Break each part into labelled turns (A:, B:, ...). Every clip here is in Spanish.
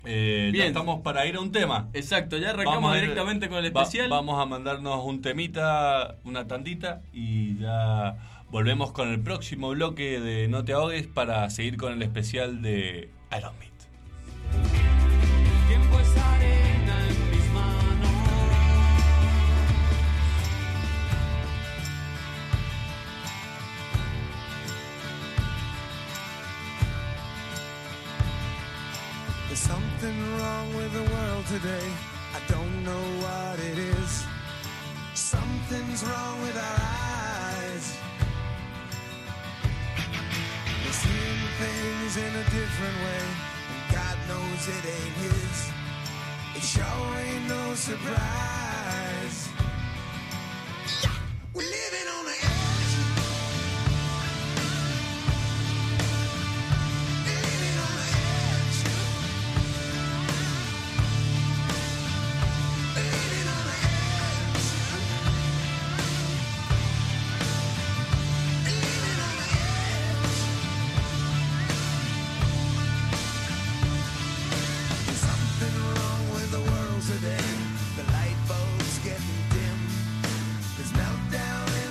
A: Ya
B: Bien.
A: estamos para ir a un tema.
B: Exacto, ya arrancamos
A: a ir-
B: directamente con el especial.
A: Vamos a mandarnos un temita, una tandita, y ya volvemos con el próximo bloque de No te ahogues para seguir con el especial de Aerosmith.
C: Tiempo es arena en mis manos.
D: There's something wrong with the world today. I don't know what it is. Something's wrong with our eyes. We're seeing things in a different way, and God knows it ain't his. It sure ain't no surprise. We're living on the edge. Living on the edge. Living on the edge. Living on the edge. There's something wrong with the world today. The light bulb's getting dim. There's meltdown in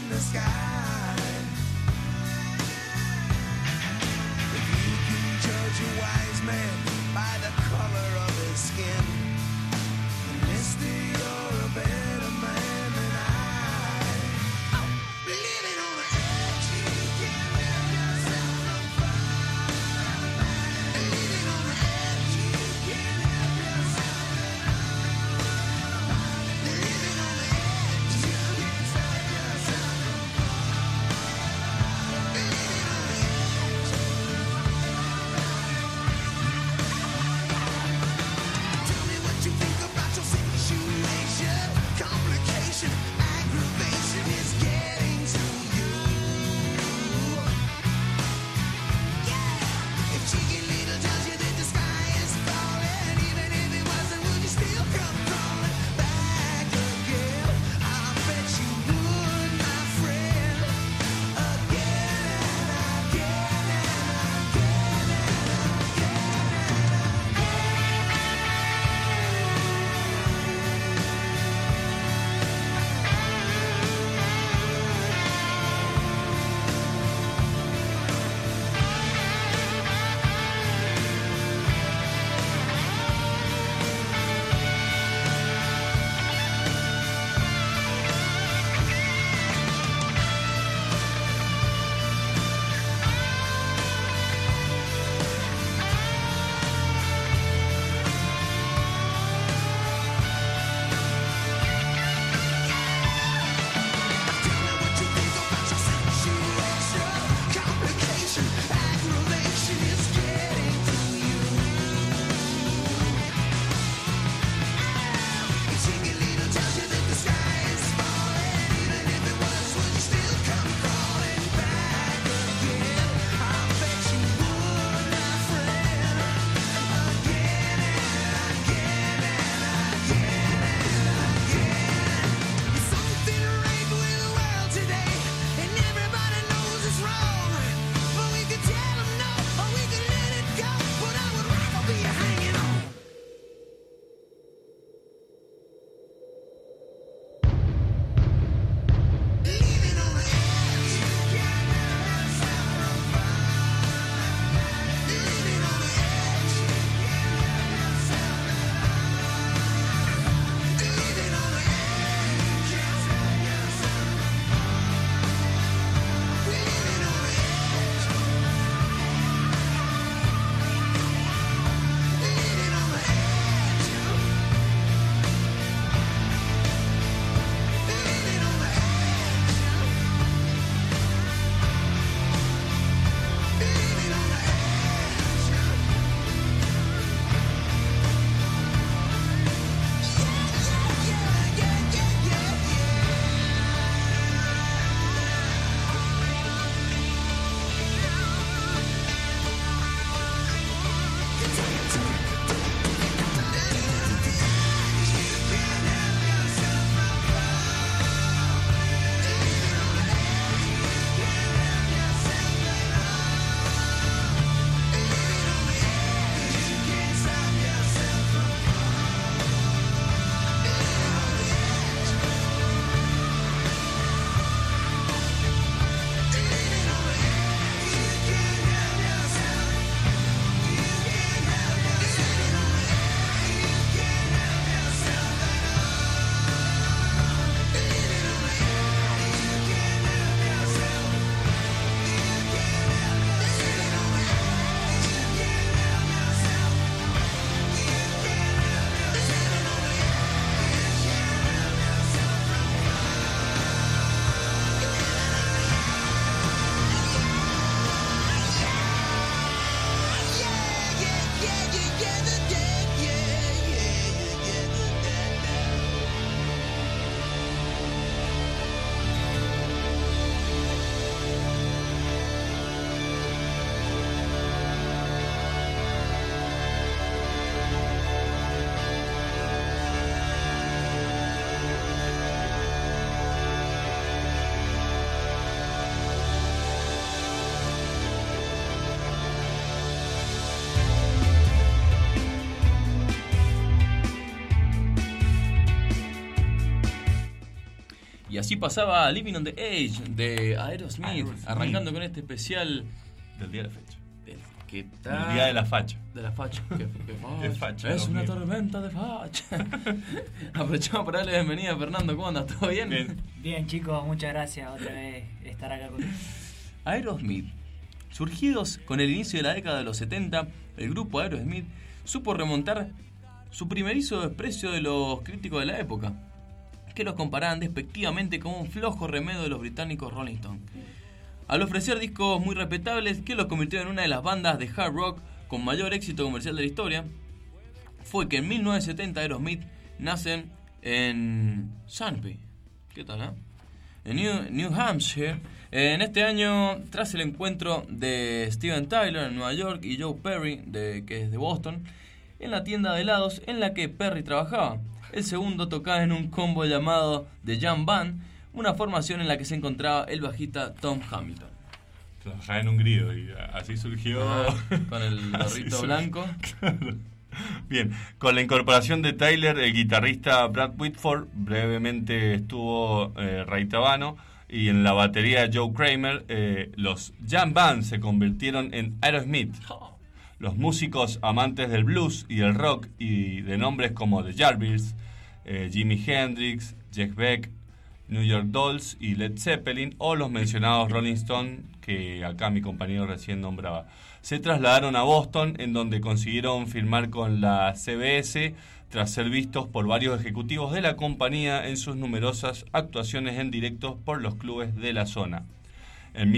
B: así pasaba Living on the Edge de Aerosmith, arrancando con este especial
A: Del día de la fecha.
B: ¿Qué
A: Del
B: tal?
A: día de la facha.
B: De la facha.
A: Qué facha,
B: Es
A: Dios
B: una
A: mío.
B: tormenta de facha. Aprovechamos para darle la bienvenida a Fernando. ¿Cómo andas? ¿Todo bien?
A: Bien.
E: Bien, chicos, muchas gracias otra vez estar acá con
B: Aerosmith. Surgidos con el inicio de la década de los 70, el grupo Aerosmith supo remontar su primerizo desprecio de los críticos de la época, que los comparaban despectivamente como un flojo remedio de los británicos Rolling Stones. Al ofrecer discos muy respetables que los convirtieron en una de las bandas de hard rock con mayor éxito comercial de la historia, fue que en 1970 Aerosmith nacen en Sunapee. ¿Qué tal, en New Hampshire. En este año, tras el encuentro de Steven Tyler en Nueva York y Joe Perry, que es de Boston, en la tienda de helados en la que Perry trabajaba. El segundo tocaba en un combo llamado The Jam Band, una formación en la que se encontraba el bajista Tom Hamilton.
A: Trabajaba en un grido y así surgió.
B: Con el
A: Así
B: gorrito
A: surgió.
B: blanco.
A: Claro. Bien, con la incorporación de Tyler, el guitarrista Brad Whitford brevemente estuvo Ray Tabano, y en la batería Joe Kramer, los Jam Band se convirtieron en Aerosmith. Los músicos amantes del blues y el rock y de nombres como The Yardbirds, Jimi Hendrix, Jeff Beck, New York Dolls y Led Zeppelin, o los mencionados Rolling Stone que acá mi compañero recién nombraba, se trasladaron a Boston, en donde consiguieron firmar con la CBS tras ser vistos por varios ejecutivos de la compañía en sus numerosas actuaciones en directo por los clubes de la zona. En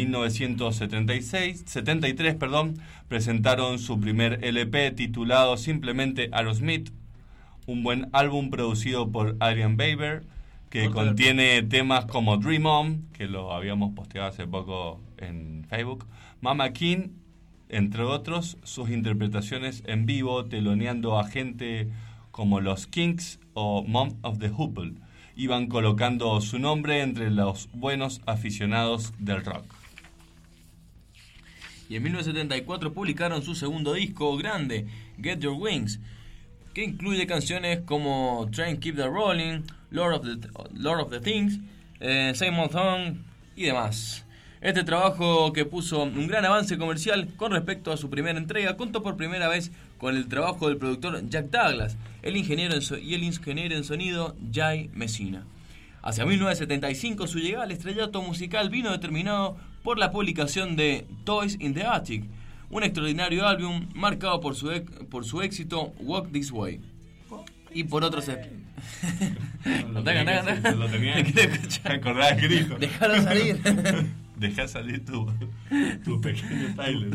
A: 1973, presentaron su primer LP titulado simplemente Aerosmith, un buen álbum producido por Adrian Baber, que contiene temas como Dream On, que lo habíamos posteado hace poco en Facebook, Mama King, entre otros, sus interpretaciones en vivo teloneando a gente como los Kinks o Mom of the Hoople. Iban colocando su nombre entre los buenos aficionados del rock.
B: Y en 1974 publicaron su segundo disco grande, Get Your Wings, que incluye canciones como Train Keep the Rolling, Lord of the Things, Same Old Song y demás. Este trabajo, que puso un gran avance comercial con respecto a su primera entrega, contó por primera vez con el trabajo del productor Jack Douglas, el ingeniero en sonido Jay Messina. Hacia 1975 su llegada al estrellato musical vino determinado por la publicación de Toys in the Attic, un extraordinario álbum marcado por su éxito Walk This Way. Y por otros...
A: Lo tenía que acordar el grito.
B: Déjalo salir.
A: Deja salir tu pequeño Tyler.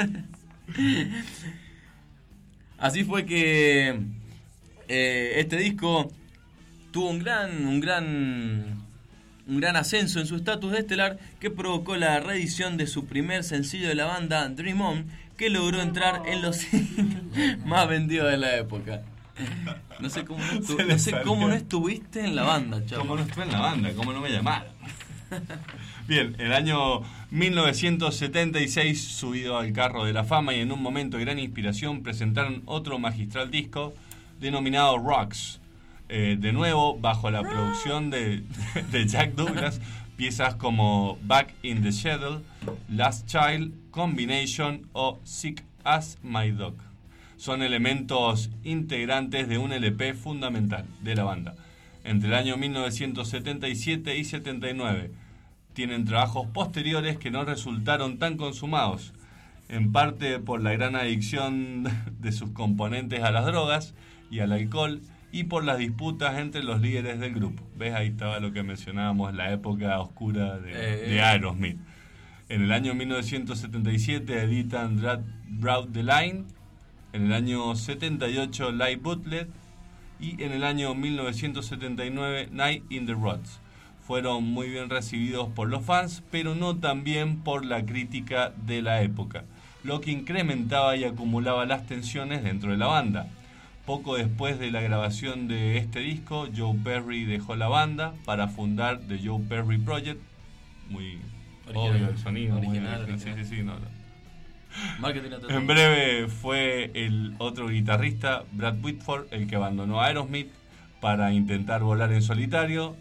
B: Así fue que este disco tuvo un gran ascenso en su estatus de estelar, que provocó la reedición de su primer sencillo de la banda, Dream On, que logró entrar en los singles más vendidos de la época. No sé cómo no estuviste en la banda, chaval.
A: ¿Cómo no estuve en la banda? ¿Cómo no me llamaron? Bien, el año 1976, subido al carro de la fama y en un momento de gran inspiración, presentaron otro magistral disco denominado Rocks. De nuevo, bajo la producción de Jack Douglas, piezas como Back in the Schedule, Last Child, Combination o Sick as My Dog. Son elementos integrantes de un LP fundamental de la banda. Entre el año 1977 y 79 tienen trabajos posteriores que no resultaron tan consumados, en parte por la gran adicción de sus componentes a las drogas y al alcohol, y por las disputas entre los líderes del grupo. ¿Ves? Ahí estaba lo que mencionábamos, la época oscura de Aerosmith. En el año 1977 editan Draw the Line, en el año 78 Live Bootleg, y en el año 1979 Night in the Roads. Fueron muy bien recibidos por los fans, pero no tan bien por la crítica de la época, lo que incrementaba y acumulaba las tensiones dentro de la banda. Poco después de la grabación de este disco, Joe Perry dejó la banda para fundar The Joe Perry Project. Muy obvio el sonido.
B: Original,
A: muy, sí, no.
B: Marketing.
A: En breve fue el otro guitarrista, Brad Whitford, el que abandonó Aerosmith para intentar volar en solitario,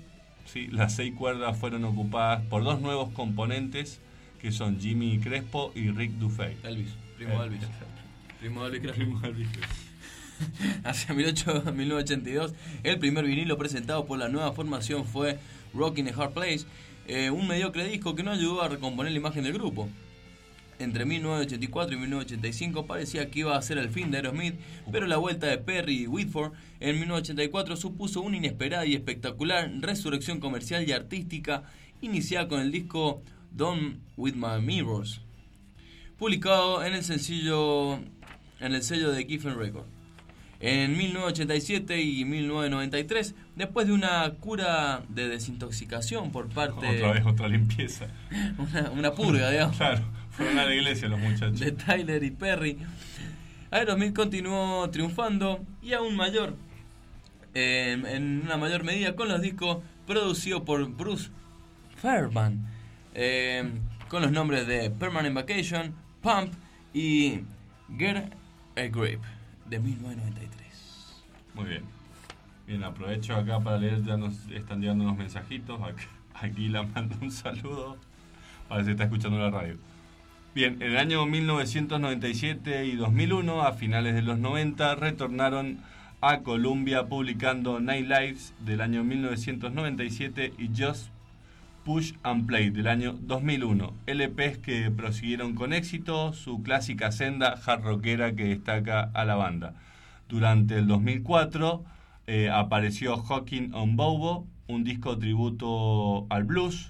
A: ¿sí? Las 6 cuerdas fueron ocupadas por 2 nuevos componentes que son Jimmy Crespo y Rick Dufay.
B: Elvis, primo de Elvis. Primo de Elvis Crespo.
A: Primo de Elvis.
B: Hacia 1982, el primer vinilo presentado por la nueva formación fue Rockin' a Hard Place, un mediocre disco que no ayudó a recomponer la imagen del grupo. Entre 1984 y 1985 parecía que iba a ser el fin de Aerosmith, pero la vuelta de Perry y Whitford en 1984 supuso una inesperada y espectacular resurrección comercial y artística, iniciada con el disco Done With My Mirrors, publicado en el sello de Geffen Records. En 1987 y 1993, después de una cura de desintoxicación por parte...
A: Otra limpieza.
B: Una purga, digamos.
A: Claro, fueron a la iglesia los muchachos.
B: De Tyler y Perry. Aerosmith continuó triunfando y aún mayor, en una mayor medida, con los discos producidos por Bruce Fairbairn, con los nombres de Permanent Vacation, Pump y Get a Grip, de 1993.
A: Muy bien. Bien, aprovecho acá para leer, ya nos están llegando unos mensajitos. Aquí la mando un saludo. A ver si está escuchando la radio. Bien, en el año 1997 y 2001, a finales de los 90, retornaron a Columbia publicando Night Lives del año 1997 y Just Push and Play del año 2001, LPs que prosiguieron con éxito su clásica senda hard rockera que destaca a la banda. Durante el 2004 apareció Hawking on Bobo, un disco tributo al blues,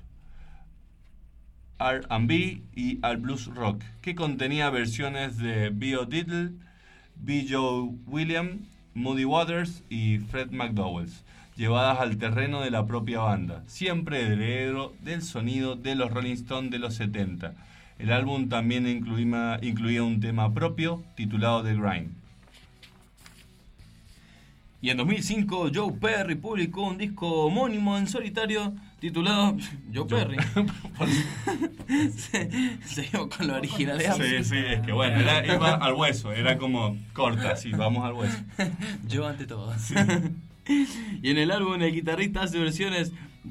A: R&B y al blues rock, que contenía versiones de Bio Diddle, B. Joe Williams, Muddy Waters y Fred McDowell, llevadas al terreno de la propia banda, siempre heredero del sonido de los Rolling Stones de los 70. El álbum también incluía un tema propio titulado The Grind.
B: Y en 2005 Joe Perry publicó un disco homónimo en solitario titulado Joe Perry. Seguimos con la originalidad.
A: Sí, es que bueno, iba al hueso, era como corta, sí, vamos al hueso.
B: Yo ante todo. Sí. Y en el álbum el guitarrista hace versiones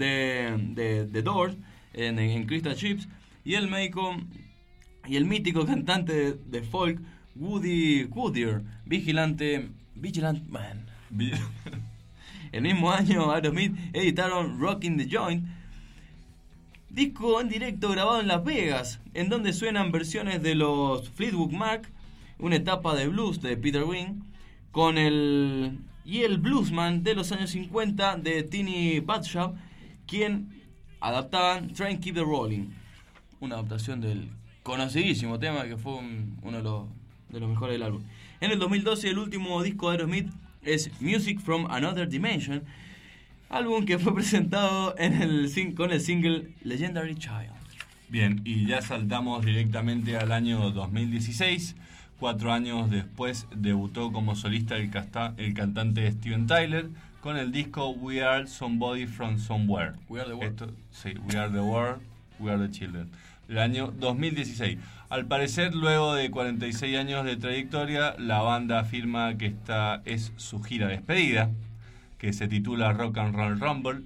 B: de The Doors en Crystal Chips y el mítico cantante de folk Woody Goodyear, Vigilant Man. El mismo año Aerosmith editaron Rockin' the Joint, disco en directo grabado en Las Vegas, en donde suenan versiones de los Fleetwood Mac, una etapa de blues de Peter Green, con el bluesman de los años 50 de Tiny Bradshaw, quien adaptaban Train Keep the Rolling, una adaptación del conocidísimo tema que fue uno de los mejores del álbum. En el 2012 el último disco de Aerosmith es Music from Another Dimension, álbum que fue presentado con el single Legendary Child.
A: Bien, y ya saltamos directamente al año 2016. 4 años después debutó como solista el cantante Steven Tyler con el disco We Are Somebody from Somewhere.
B: We Are the World.
A: We Are the World, We Are the Children. El año 2016. Al parecer, luego de 46 años de trayectoria, la banda afirma que esta es su gira despedida, que se titula Rock and Roll Rumble.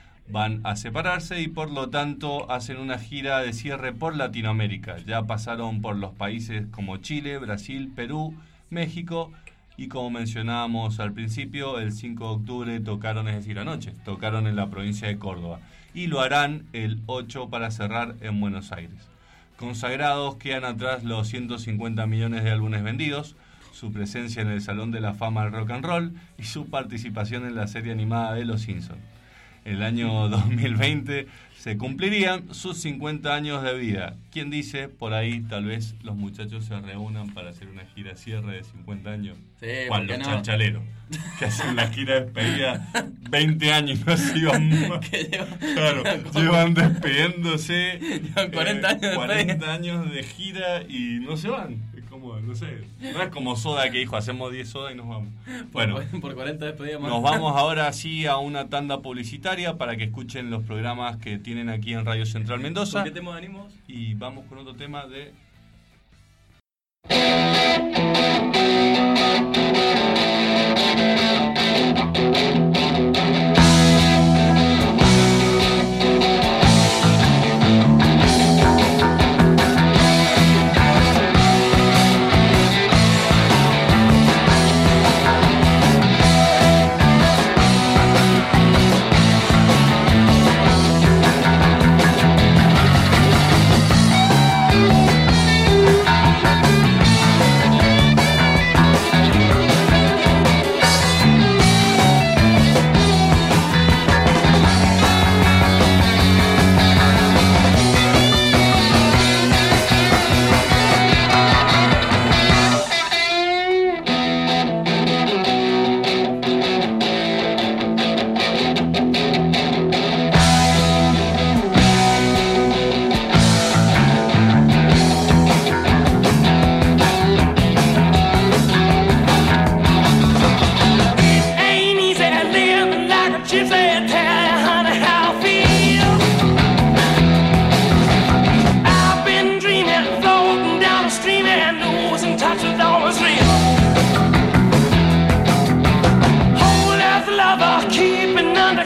A: Van a separarse y por lo tanto hacen una gira de cierre por Latinoamérica. Ya pasaron por los países como Chile, Brasil, Perú, México y como mencionábamos al principio, el 5 de octubre tocaron, es decir, anoche, tocaron en la provincia de Córdoba y lo harán el 8 para cerrar en Buenos Aires. Consagrados quedan atrás los 150 millones de álbumes vendidos, su presencia en el Salón de la Fama del Rock and Roll y su participación en la serie animada de Los Simpsons. El año 2020 se cumplirían sus 50 años de vida. ¿Quién dice? Por ahí tal vez los muchachos se reúnan para hacer una gira cierre de 50 años.
B: Sí,
A: Cual los
B: no?
A: Chalchaleros, que hacen la gira de despedida 20 años y no se iban. Claro, llevan despidiéndose.
B: Llevan 40 años de
A: 40 años de gira y no se van. Es como, no sé, no es como Soda que dijo, hacemos 10 sodas y nos vamos. Bueno,
B: por 40 despedidas más.
A: nos vamos ahora sí a una tanda publicitaria para que escuchen los programas que tienen aquí en Radio Central Mendoza.
B: ¿Con qué tema venimos?
A: Y vamos con otro tema de...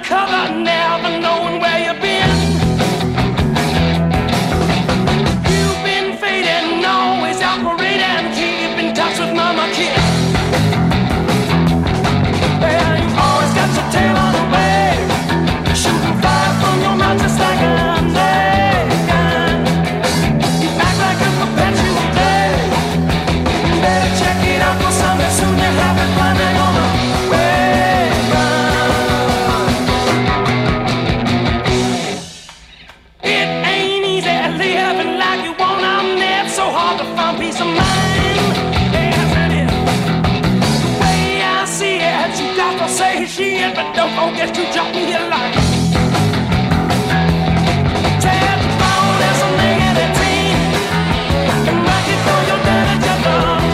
C: undercover, never knowing where you've been. You've been fading, always operating, keep in touch with Mama Kid. Well, you always got your tail on the way, shooting fire from your mouth just like a gun. You act like a perpetual day. Better check it out for something soon. You have it running on the way. It ain't easy living like you want. I'm there, it's so hard to find peace of mind. Yes, it is. The way I see it, you got to say she is, but don't forget to drop me a line. Tell the phone there's a negative team, and rock it for your dirty just a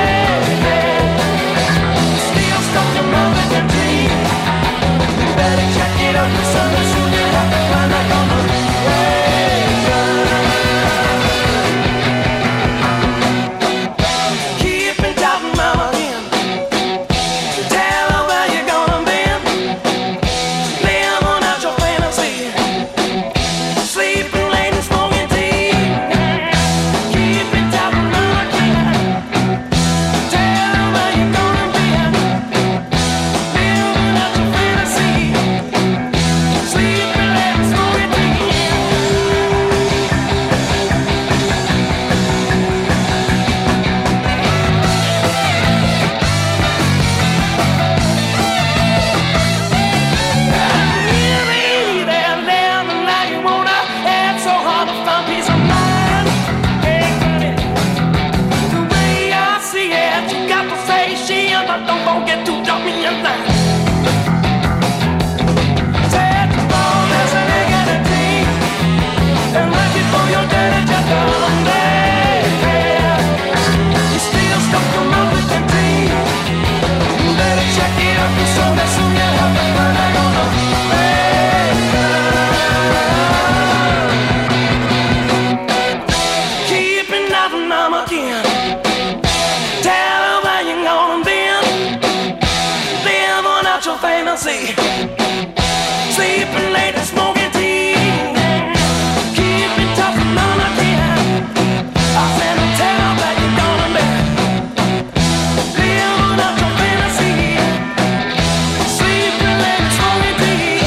C: still stuck your mouth in your dream. You better check it out, your son, as soon as you have to find out on the way. Keep in touch, mama, again. Tell her where you're gonna be. Live on out your fantasy. Sleeping late and smoking tea. Keep in touch, mama, again. Tell her where you're gonna be. Living out your fantasy. Sleeping late and smoking tea. Really, they're living like you wanna. It's so hard to find peace of mind. Hey, honey, the way I see it, you got to say she is, but don't forget to drop me a line. Set the phone as a negative team, and like it for your dirty just one day. You still stuck your mouth with your team. You better check it out, you so that soon you'll have to find out on the way. Keeping up and I'm again. Tell her where you're gonna be. Live on out your fantasy. Sleeping late and smoking tea. Keep it tough and on again. I said, tell her where you're gonna be. Live on out your fantasy. Sleeping late and smoking tea.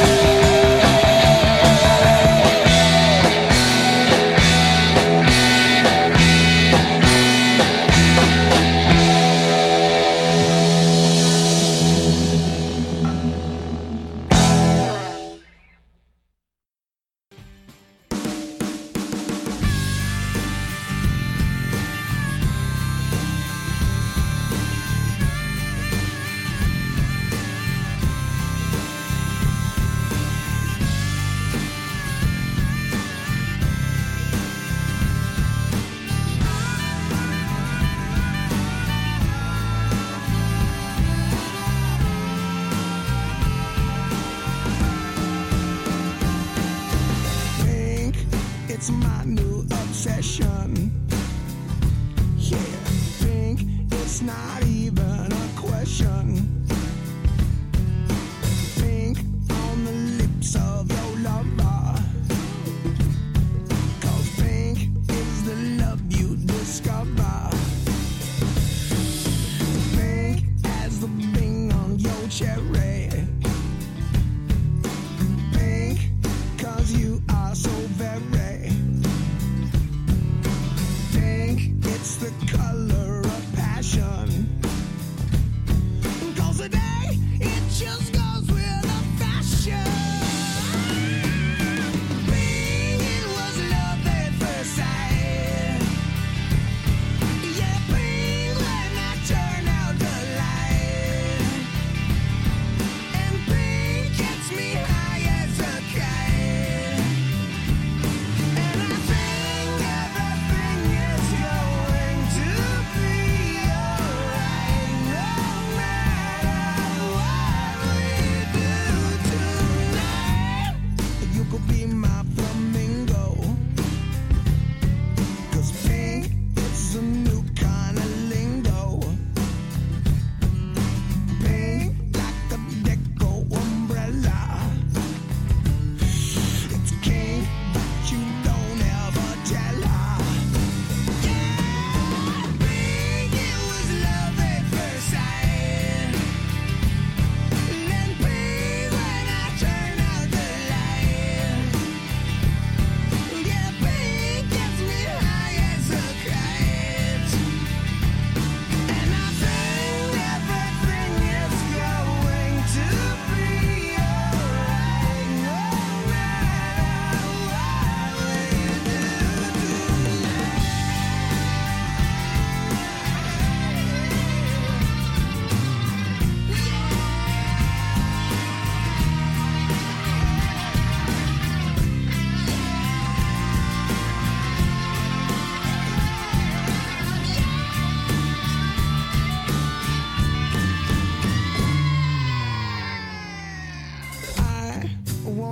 D: Think it's my new obsession. Yeah, think it's not even a question. Think on the lips of your lover. 'Cause think is the love you discover. Think as the bing on your cherry. Think 'cause you are so very. Think it's the color of passion. 'Cause today it just goes with the fashion. Think it was love at first sight. Yeah, think when I turn out the light.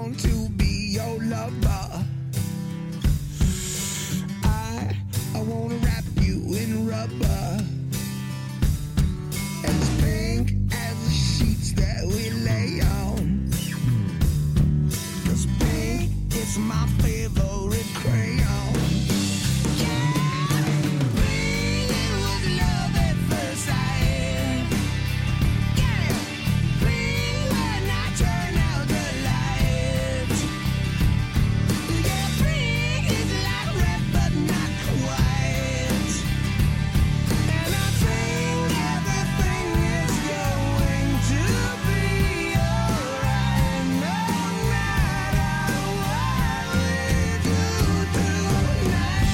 D: want to be your lover. I wanna wrap you in rubber, as pink as the sheets that we lay on. 'Cause pink is my favorite crayon. Yeah, pink, it was love at first sight. Yeah, pink when I turn out the lights. Yeah, pink is like red but not quite. And I think everything is going to be alright, no matter what we do tonight.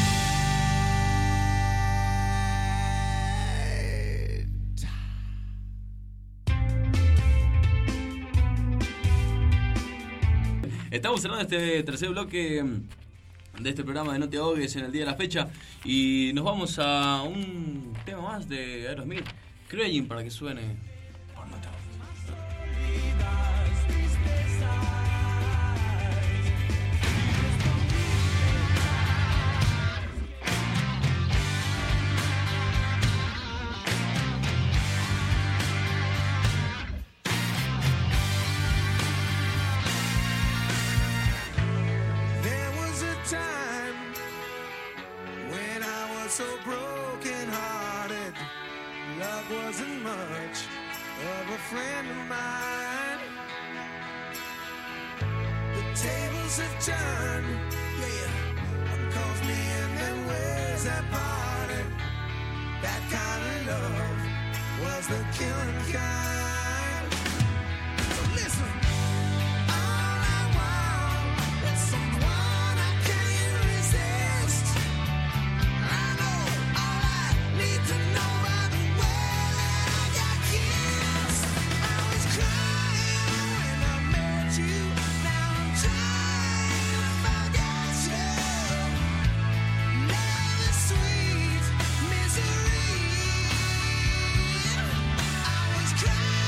B: Estamos cerrando este tercer bloque de este programa de No Te Ahogues en el día de la fecha y nos vamos a un tema más de Aerosmith, Crying, para que suene por No Te Ahogues.
D: There was a time when I was so broken hearted. Love wasn't much of a friend of mine. The tables have turned, yeah. One calls me and then where's that party? That kind of love was the killing kind. So listen. All I want is someone I can't resist. I know all I need to know by the way that I got kissed. I was crying when I met you. Now I'm trying to forget you. Love is sweet misery. I was crying.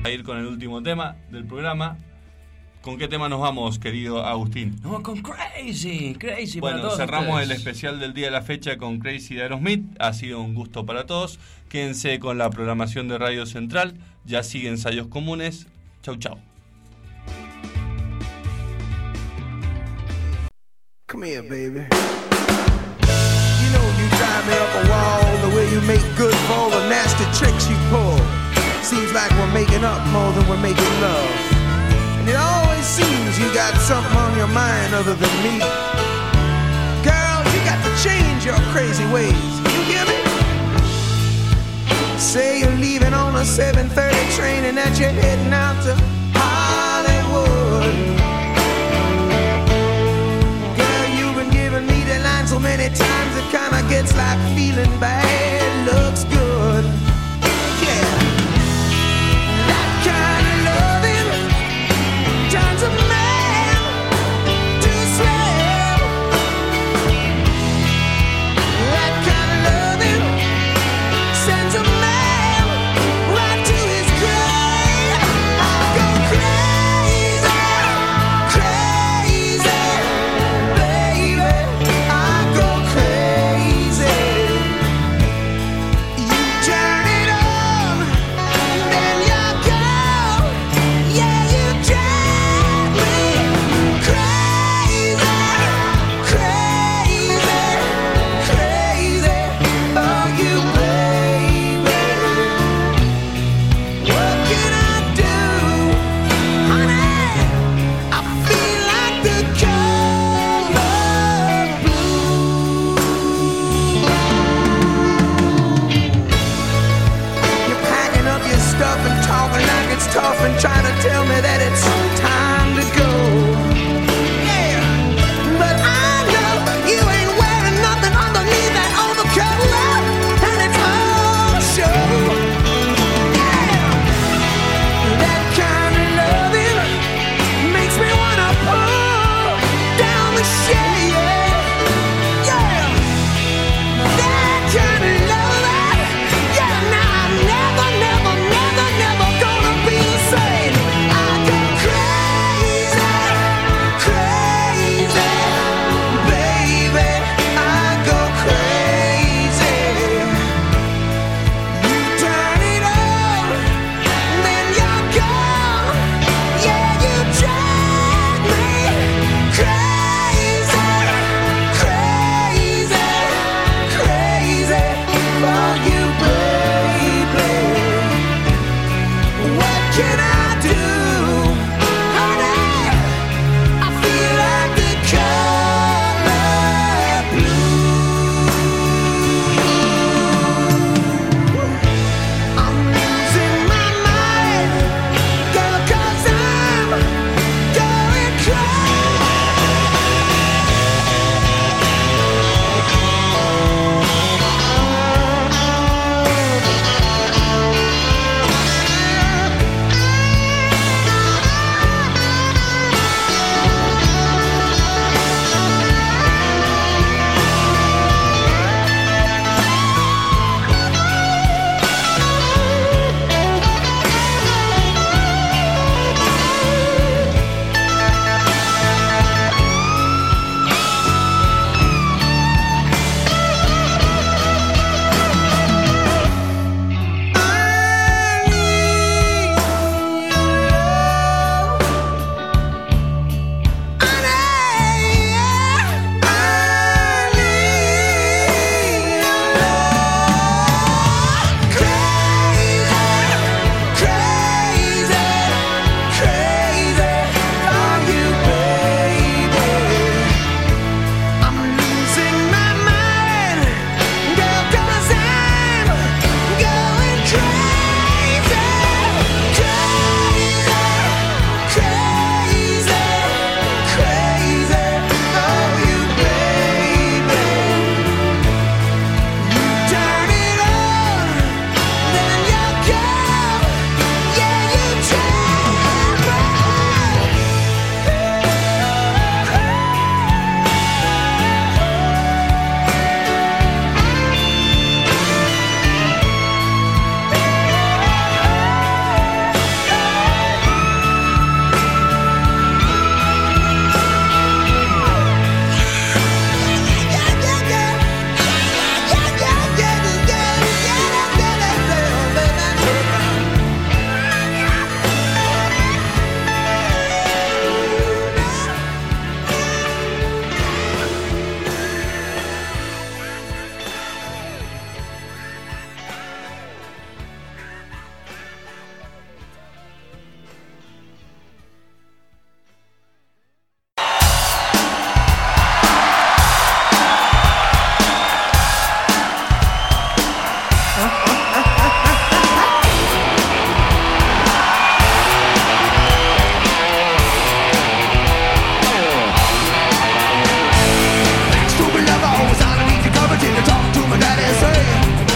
A: A ir con el último tema del programa. ¿Con qué tema nos vamos, querido Agustín?
B: No, con Crazy para
A: Bueno,
B: todos
A: cerramos el
B: ustedes.
A: especial del día de la fecha con Crazy de Aerosmith. Ha sido un gusto para todos. Quédense con la programación de Radio Central. Ya siguen Ensayos Comunes. Chau, chau.
D: Come here, baby. You know you drive me up a wall, the way you make good for all the nasty tricks you pull. Seems like we're making up more than we're making love. And it always seems you got something on your mind other than me. Girl, you got to change your crazy ways. You hear me? Say you're leaving on a 7:30 train and that you're heading out to Hollywood. Girl, you've been giving me the line so many times it kinda gets like feeling bad looks good. Yeah, that kind of loving turns a man to a slave. That kind of loving sends a man right to his grave. I go crazy, crazy, baby. I go crazy. You turn it on, then you go. Yeah, you drive me crazy, crazy, crazy. Oh, you baby. What can I do, honey? I feel like the color blue. You're packing up your stuff and talking like it's tough and trying to tell me that it's time to go. Yeah, but I know you ain't wearing nothing underneath that overcoat, love, and it's all show. Yeah, that kind of loving makes me wanna pull down the shade. Yeah, that kind of loving. Yeah, now I'm never, never, never, never gonna be the same. I go crazy, crazy, baby. I go crazy. You turn it on, then you're gone. Yeah, you drive me crazy,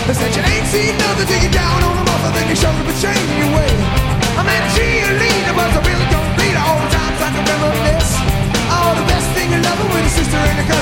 D: They said you ain't seen nothing till you down on the mother, then you showed up and changed your way. I met a cheerleader, but I really don't bleed all the times I can reminisce. Oh, the best thing in love with a sister in the car.